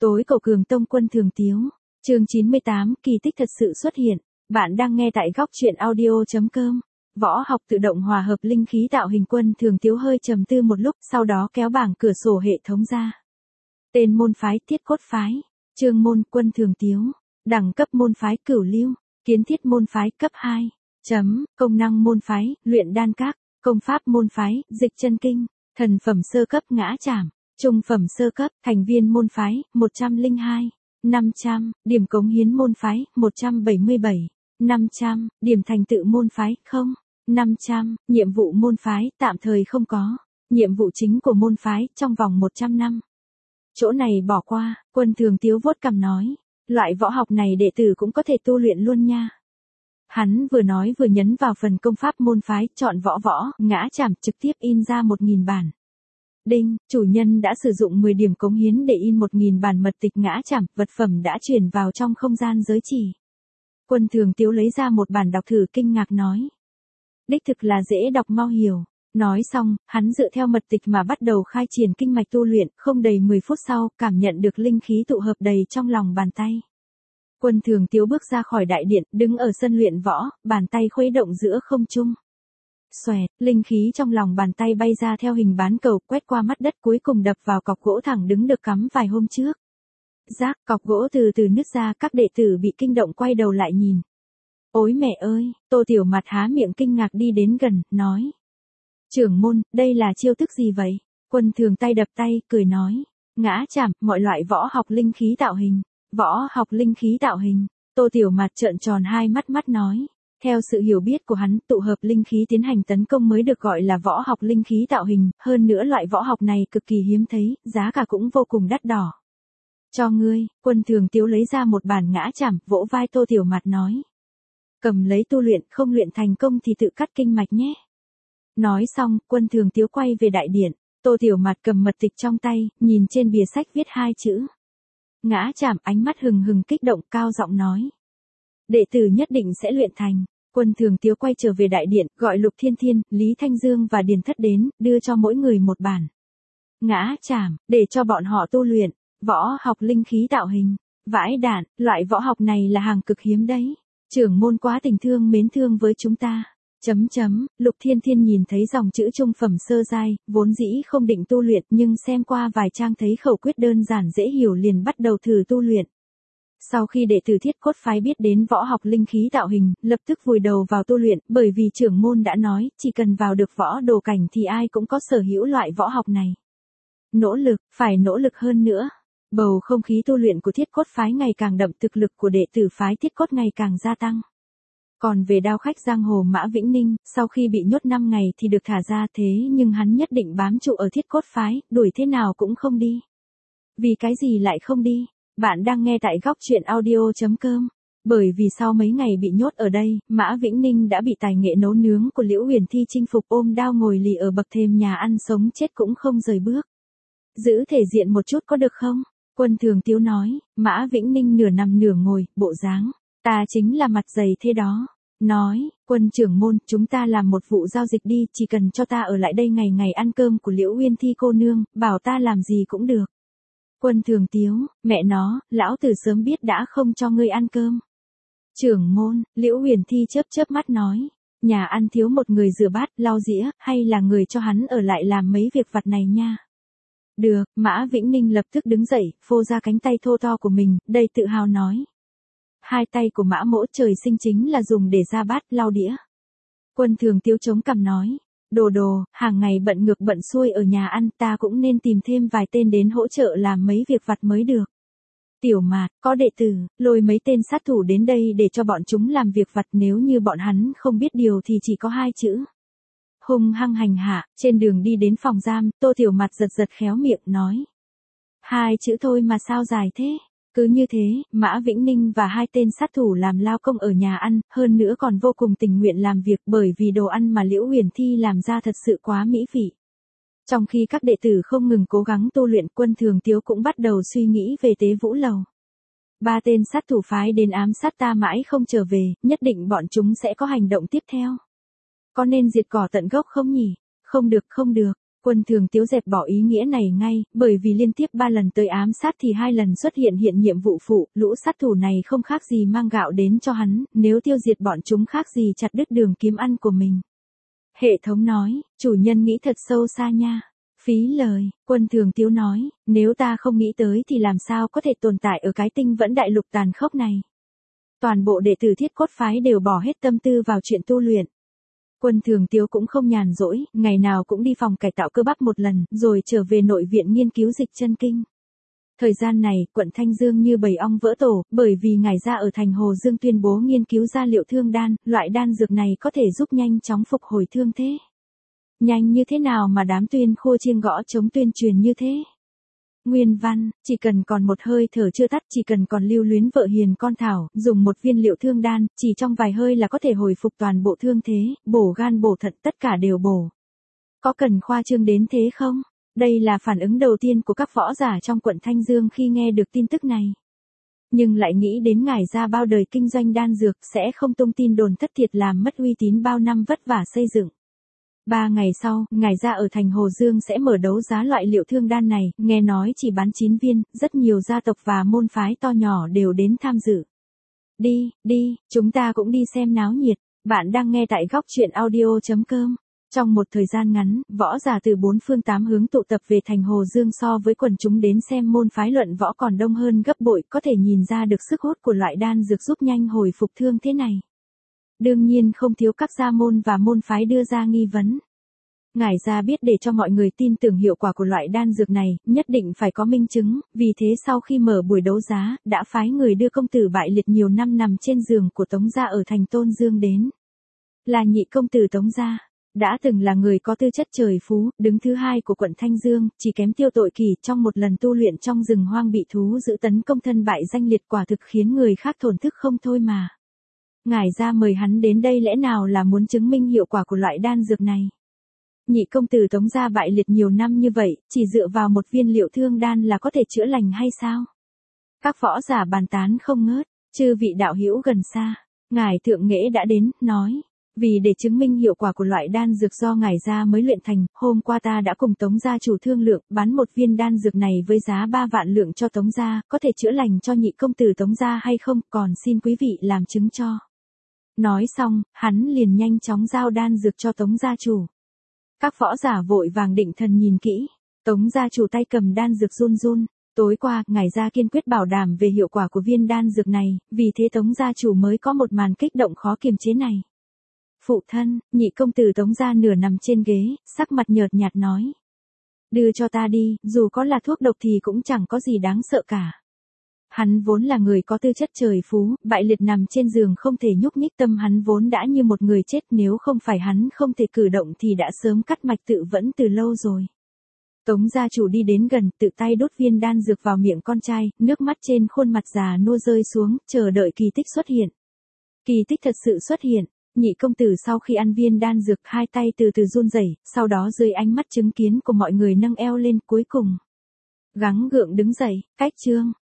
Tối cầu cường tông Quân Thường Tiếu. Chương 98, kỳ tích thật sự xuất hiện. Bạn đang nghe tại góc truyện audio.com. Võ học tự động hòa hợp linh khí tạo hình. Quân Thường Tiếu hơi trầm tư một lúc, sau đó kéo bảng cửa sổ hệ thống ra. Tên môn phái: Thiết Cốt phái. Chương môn: Quân Thường Tiếu. Đẳng cấp môn phái: Cửu Lưu. Kiến thiết môn phái: cấp 2. Công năng môn phái: Luyện đan các. Công pháp môn phái: Dịch chân kinh. Thần phẩm sơ cấp: Ngã Trảm. Trung phẩm sơ cấp. Thành viên môn phái: 102. 500. Điểm cống hiến môn phái: 177. 500. Điểm thành tựu môn phái: 0. 500. Nhiệm vụ môn phái: tạm thời không có. Nhiệm vụ chính của môn phái: trong vòng 100 năm. Chỗ này bỏ qua. Quân Thường Tiếu vuốt cằm nói. Loại võ học này đệ tử cũng có thể tu luyện luôn nha. Hắn vừa nói vừa nhấn vào phần công pháp môn phái, chọn võ, Ngã Trảm, trực tiếp in ra 1000 bản. Đinh, chủ nhân đã sử dụng 10 điểm cống hiến để in 1000 bản mật tịch Ngã Trảm, vật phẩm đã chuyển vào trong không gian giới chỉ. Quân Thường Tiếu lấy ra một bản đọc thử, kinh ngạc nói. Đích thực là dễ đọc mau hiểu. Nói xong, hắn dựa theo mật tịch mà bắt đầu khai triển kinh mạch tu luyện, không đầy 10 phút sau, cảm nhận được linh khí tụ hợp đầy trong lòng bàn tay. Quân Thường Tiếu bước ra khỏi đại điện, đứng ở sân luyện võ, bàn tay khuấy động giữa không trung. Xoẹt, linh khí trong lòng bàn tay bay ra theo hình bán cầu, quét qua mắt đất, cuối cùng đập vào cọc gỗ thẳng đứng được cắm vài hôm trước. Rác, cọc gỗ từ từ nứt ra, các đệ tử bị kinh động quay đầu lại nhìn. Ôi mẹ ơi, Tô Tiểu Mạt há miệng kinh ngạc đi đến gần, nói. Trưởng môn, đây là chiêu thức gì vậy? Quân Thường tay đập tay, cười nói. Ngã Trảm, mọi loại võ học linh khí tạo hình. Võ học linh khí tạo hình. Tô Tiểu Mạt trợn tròn hai mắt nói. Theo sự hiểu biết của hắn, tụ hợp linh khí tiến hành tấn công mới được gọi là võ học linh khí tạo hình, hơn nữa loại võ học này cực kỳ hiếm thấy, giá cả cũng vô cùng đắt đỏ. Cho ngươi. Quân Thường Tiếu lấy ra một bản Ngã Trảm, vỗ vai Tô Tiểu Mạt nói. Cầm lấy tu luyện, không luyện thành công thì tự cắt kinh mạch nhé. Nói xong, Quân Thường Tiếu quay về đại điện, Tô Tiểu Mạt cầm mật tịch trong tay, nhìn trên bìa sách viết 2 chữ. Ngã Trảm, ánh mắt hừng kích động, cao giọng nói. Đệ tử nhất định sẽ luyện thành. Quân Thường Tiếu quay trở về đại điện, gọi Lục Thiên Thiên, Lý Thanh Dương và Điền Thất đến, đưa cho mỗi người một bản. Ngã Trảm, để cho bọn họ tu luyện. Võ học linh khí tạo hình. Vãi đạn, loại võ học này là hàng cực hiếm đấy. Trưởng môn quá tình thương mến thương với chúng ta. Lục Thiên Thiên nhìn thấy dòng chữ trung phẩm sơ giai, vốn dĩ không định tu luyện nhưng xem qua vài trang thấy khẩu quyết đơn giản dễ hiểu liền bắt đầu thử tu luyện. Sau khi đệ tử Thiết Cốt phái biết đến võ học linh khí tạo hình, lập tức vùi đầu vào tu luyện, bởi vì trưởng môn đã nói, chỉ cần vào được võ đồ cảnh thì ai cũng có sở hữu loại võ học này. Nỗ lực, phải nỗ lực hơn nữa. Bầu không khí tu luyện của Thiết Cốt phái ngày càng đậm, thực lực của đệ tử phái Thiết Cốt ngày càng gia tăng. Còn về đao khách giang hồ Mã Vĩnh Ninh, sau khi bị nhốt 5 ngày thì được thả ra, thế nhưng hắn nhất định bám trụ ở Thiết Cốt phái, đuổi thế nào cũng không đi. Vì cái gì lại không đi? Bạn đang nghe tại góc truyện audio.com. Bởi vì sau mấy ngày bị nhốt ở đây, Mã Vĩnh Ninh đã bị tài nghệ nấu nướng của Liễu Huyền Thi chinh phục, ôm đao ngồi lì ở bậc thềm nhà ăn, sống chết cũng không rời bước. Giữ thể diện một chút có được không? Quân Thường Tiếu nói. Mã Vĩnh Ninh nửa nằm nửa ngồi, bộ dáng. Ta chính là mặt dày thế đó. Nói, Quân trưởng môn, chúng ta làm một vụ giao dịch đi, chỉ cần cho ta ở lại đây ngày ngày ăn cơm của Liễu Huyền Thi cô nương, bảo ta làm gì cũng được. Quân Thường Tiếu, mẹ nó, lão tử sớm biết đã không cho ngươi ăn cơm. Trưởng môn, Liễu Huyền Thi chớp mắt nói. Nhà ăn thiếu một người rửa bát, lau dĩa, hay là người cho hắn ở lại làm mấy việc vặt này nha. Được, Mã Vĩnh Ninh lập tức đứng dậy, phô ra cánh tay thô to của mình, đầy tự hào nói. Hai tay của Mã mỗ trời sinh chính là dùng để ra bát, lau đĩa. Quân Thường Tiếu chống cằm nói. Đồ, hàng ngày bận ngược bận xuôi ở nhà ăn, ta cũng nên tìm thêm vài tên đến hỗ trợ làm mấy việc vặt mới được. Tiểu Mạt, có đệ tử, lôi mấy tên sát thủ đến đây để cho bọn chúng làm việc vặt, nếu như bọn hắn không biết điều thì chỉ có 2 chữ. Hung hăng hành hạ. Trên đường đi đến phòng giam, Tô Tiểu Mạt giật khéo miệng, nói. 2 chữ thôi mà sao dài thế? Cứ như thế, Mã Vĩnh Ninh và 2 tên sát thủ làm lao công ở nhà ăn, hơn nữa còn vô cùng tình nguyện làm việc, bởi vì đồ ăn mà Liễu Huyền Thi làm ra thật sự quá mỹ vị. Trong khi các đệ tử không ngừng cố gắng tu luyện, Quân Thường Tiếu cũng bắt đầu suy nghĩ về Tế Vũ Lầu. 3 tên sát thủ phái đến ám sát ta mãi không trở về, nhất định bọn chúng sẽ có hành động tiếp theo. Có nên diệt cỏ tận gốc không nhỉ? Không được. Quân Thường Tiếu dẹp bỏ ý nghĩa này ngay, bởi vì liên tiếp 3 lần tới ám sát thì 2 lần xuất hiện nhiệm vụ phụ, lũ sát thủ này không khác gì mang gạo đến cho hắn, nếu tiêu diệt bọn chúng khác gì chặt đứt đường kiếm ăn của mình. Hệ thống nói, chủ nhân nghĩ thật sâu xa nha. Phí lời, Quân Thường Tiếu nói, nếu ta không nghĩ tới thì làm sao có thể tồn tại ở cái tinh vẫn đại lục tàn khốc này. Toàn bộ đệ tử Thiết Cốt phái đều bỏ hết tâm tư vào chuyện tu luyện. Quân Thường Tiếu cũng không nhàn rỗi, ngày nào cũng đi phòng cải tạo cơ bắp một lần, rồi trở về nội viện nghiên cứu dịch chân kinh. Thời gian này, quận Thanh Dương như bầy ong vỡ tổ, bởi vì ngài ra ở thành Hồ Dương tuyên bố nghiên cứu ra liệu thương đan, loại đan dược này có thể giúp nhanh chóng phục hồi thương thế. Nhanh như thế nào mà đám Tuyên Khô chiêng gõ chống tuyên truyền như thế? Nguyên văn, chỉ cần còn một hơi thở chưa tắt, chỉ cần còn lưu luyến vợ hiền con Thảo, dùng một viên liệu thương đan, chỉ trong vài hơi là có thể hồi phục toàn bộ thương thế, bổ gan bổ thận tất cả đều bổ. Có cần khoa trương đến thế không? Đây là phản ứng đầu tiên của các võ giả trong quận Thanh Dương khi nghe được tin tức này. Nhưng lại nghĩ đến ngài ra bao đời kinh doanh đan dược sẽ không tung tin đồn thất thiệt làm mất uy tín bao năm vất vả xây dựng. 3 ngày sau, ngài ra ở thành Hồ Dương sẽ mở đấu giá loại liệu thương đan này, nghe nói chỉ bán 9 viên, rất nhiều gia tộc và môn phái to nhỏ đều đến tham dự. Đi, chúng ta cũng đi xem náo nhiệt, bạn đang nghe tại góc truyện audio.com. Trong một thời gian ngắn, võ giả từ 4 phương 8 hướng tụ tập về thành Hồ Dương so với quần chúng đến xem môn phái luận võ còn đông hơn gấp bội, có thể nhìn ra được sức hút của loại đan dược giúp nhanh hồi phục thương thế này. Đương nhiên không thiếu các gia môn và môn phái đưa ra nghi vấn. Ngài gia biết để cho mọi người tin tưởng hiệu quả của loại đan dược này, nhất định phải có minh chứng, vì thế sau khi mở buổi đấu giá, đã phái người đưa công tử bại liệt nhiều năm nằm trên giường của Tống gia ở thành Tôn Dương đến. Là nhị công tử Tống gia, đã từng là người có tư chất trời phú, đứng thứ 2 của quận Thanh Dương, chỉ kém Tiêu Tội Kỳ trong một lần tu luyện trong rừng hoang bị thú giữ tấn công thân bại danh liệt, quả thực khiến người khác thổn thức không thôi mà. Ngài gia mời hắn đến đây lẽ nào là muốn chứng minh hiệu quả của loại đan dược này? Nhị công tử Tống gia bại liệt nhiều năm như vậy, chỉ dựa vào một viên liệu thương đan là có thể chữa lành hay sao? Các võ giả bàn tán không ngớt, chư vị đạo hữu gần xa, ngài thượng nghệ đã đến, nói, vì để chứng minh hiệu quả của loại đan dược do ngài gia mới luyện thành, hôm qua ta đã cùng Tống gia chủ thương lượng, bán một viên đan dược này với giá 3 vạn lượng cho Tống gia, có thể chữa lành cho nhị công tử Tống gia hay không, còn xin quý vị làm chứng cho. Nói xong, hắn liền nhanh chóng giao đan dược cho Tống gia chủ. Các võ giả vội vàng định thần nhìn kỹ, Tống gia chủ tay cầm đan dược run run. Tối qua, ngài gia kiên quyết bảo đảm về hiệu quả của viên đan dược này, vì thế Tống gia chủ mới có một màn kích động khó kiềm chế này. Phụ thân, nhị công tử Tống gia nửa nằm trên ghế, sắc mặt nhợt nhạt nói. Đưa cho ta đi, dù có là thuốc độc thì cũng chẳng có gì đáng sợ cả. Hắn vốn là người có tư chất trời phú, bại liệt nằm trên giường không thể nhúc nhích, tâm hắn vốn đã như một người chết, nếu không phải hắn không thể cử động thì đã sớm cắt mạch tự vẫn từ lâu rồi. Tống gia chủ đi đến gần, tự tay đốt viên đan dược vào miệng con trai, nước mắt trên khuôn mặt già nua rơi xuống, chờ đợi kỳ tích xuất hiện. Kỳ tích thật sự xuất hiện, nhị công tử sau khi ăn viên đan dược, hai tay từ từ run rẩy, sau đó dưới ánh mắt chứng kiến của mọi người nâng eo lên, cuối cùng gắng gượng đứng dậy, cách chương.